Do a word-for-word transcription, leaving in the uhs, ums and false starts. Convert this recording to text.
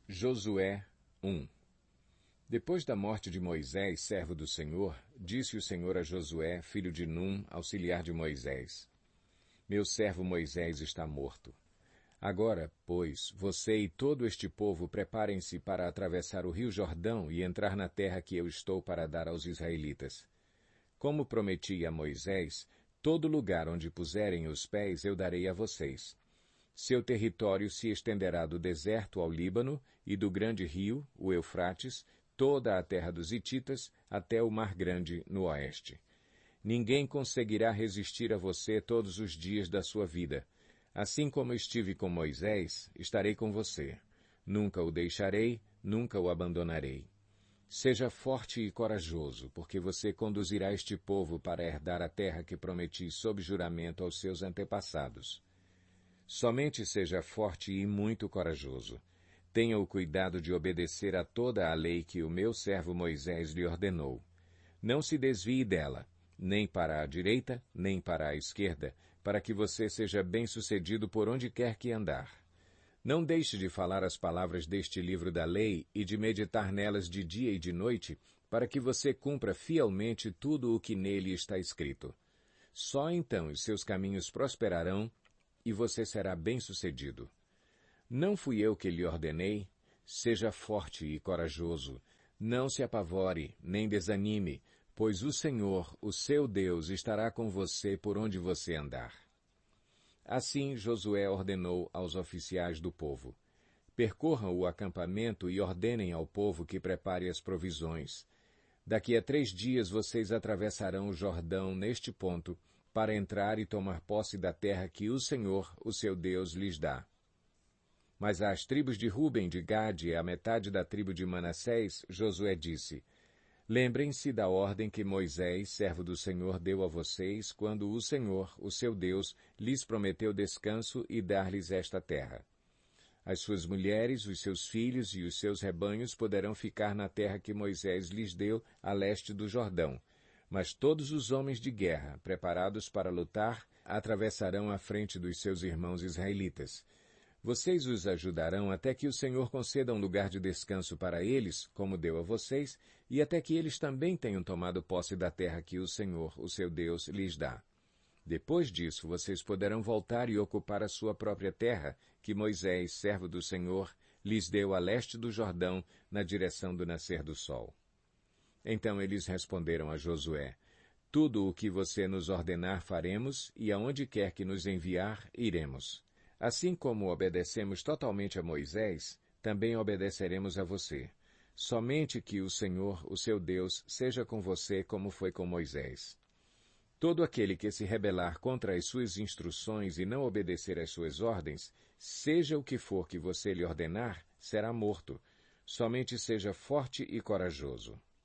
Josué um. Depois da morte de Moisés, servo do Senhor, disse o Senhor a Josué, filho de Num, auxiliar de Moisés: Meu servo Moisés está morto. Agora, pois, você e todo este povo preparem-se para atravessar o rio Jordão e entrar na terra que eu estou para dar aos israelitas. Como prometi a Moisés, todo lugar onde puserem os pés eu darei a vocês. Seu território se estenderá do deserto ao Líbano e do grande rio, o Eufrates, toda a terra dos Hititas, até o Mar Grande no oeste. Ninguém conseguirá resistir a você todos os dias da sua vida. Assim como estive com Moisés, estarei com você. Nunca o deixarei, nunca o abandonarei. Seja forte e corajoso, porque você conduzirá este povo para herdar a terra que prometi sob juramento aos seus antepassados. Somente seja forte e muito corajoso. Tenha o cuidado de obedecer a toda a lei que o meu servo Moisés lhe ordenou. Não se desvie dela, nem para a direita, nem para a esquerda, para que você seja bem-sucedido por onde quer que andar. Não deixe de falar as palavras deste livro da lei e de meditar nelas de dia e de noite, para que você cumpra fielmente tudo o que nele está escrito. Só então os seus caminhos prosperarão e você será bem-sucedido. Não fui eu que lhe ordenei? Seja forte e corajoso. Não se apavore, nem desanime, pois o Senhor, o seu Deus, estará com você por onde você andar. Assim Josué ordenou aos oficiais do povo: Percorram o acampamento e ordenem ao povo que prepare as provisões. Daqui a três dias vocês atravessarão o Jordão neste ponto, para entrar e tomar posse da terra que o Senhor, o seu Deus, lhes dá. Mas às tribos de Ruben, de Gade e à metade da tribo de Manassés, Josué disse: Lembrem-se da ordem que Moisés, servo do Senhor, deu a vocês, quando o Senhor, o seu Deus, lhes prometeu descanso e dar-lhes esta terra. As suas mulheres, os seus filhos e os seus rebanhos poderão ficar na terra que Moisés lhes deu a leste do Jordão. Mas todos os homens de guerra, preparados para lutar, atravessarão à frente dos seus irmãos israelitas. Vocês os ajudarão até que o Senhor conceda um lugar de descanso para eles, como deu a vocês, e até que eles também tenham tomado posse da terra que o Senhor, o seu Deus, lhes dá. Depois disso, vocês poderão voltar e ocupar a sua própria terra, que Moisés, servo do Senhor, lhes deu a leste do Jordão, na direção do nascer do sol. Então eles responderam a Josué: Tudo o que você nos ordenar faremos, e aonde quer que nos enviar, iremos. Assim como obedecemos totalmente a Moisés, também obedeceremos a você. Somente que o Senhor, o seu Deus, seja com você como foi com Moisés. Todo aquele que se rebelar contra as suas instruções e não obedecer às suas ordens, seja o que for que você lhe ordenar, será morto. Somente seja forte e corajoso.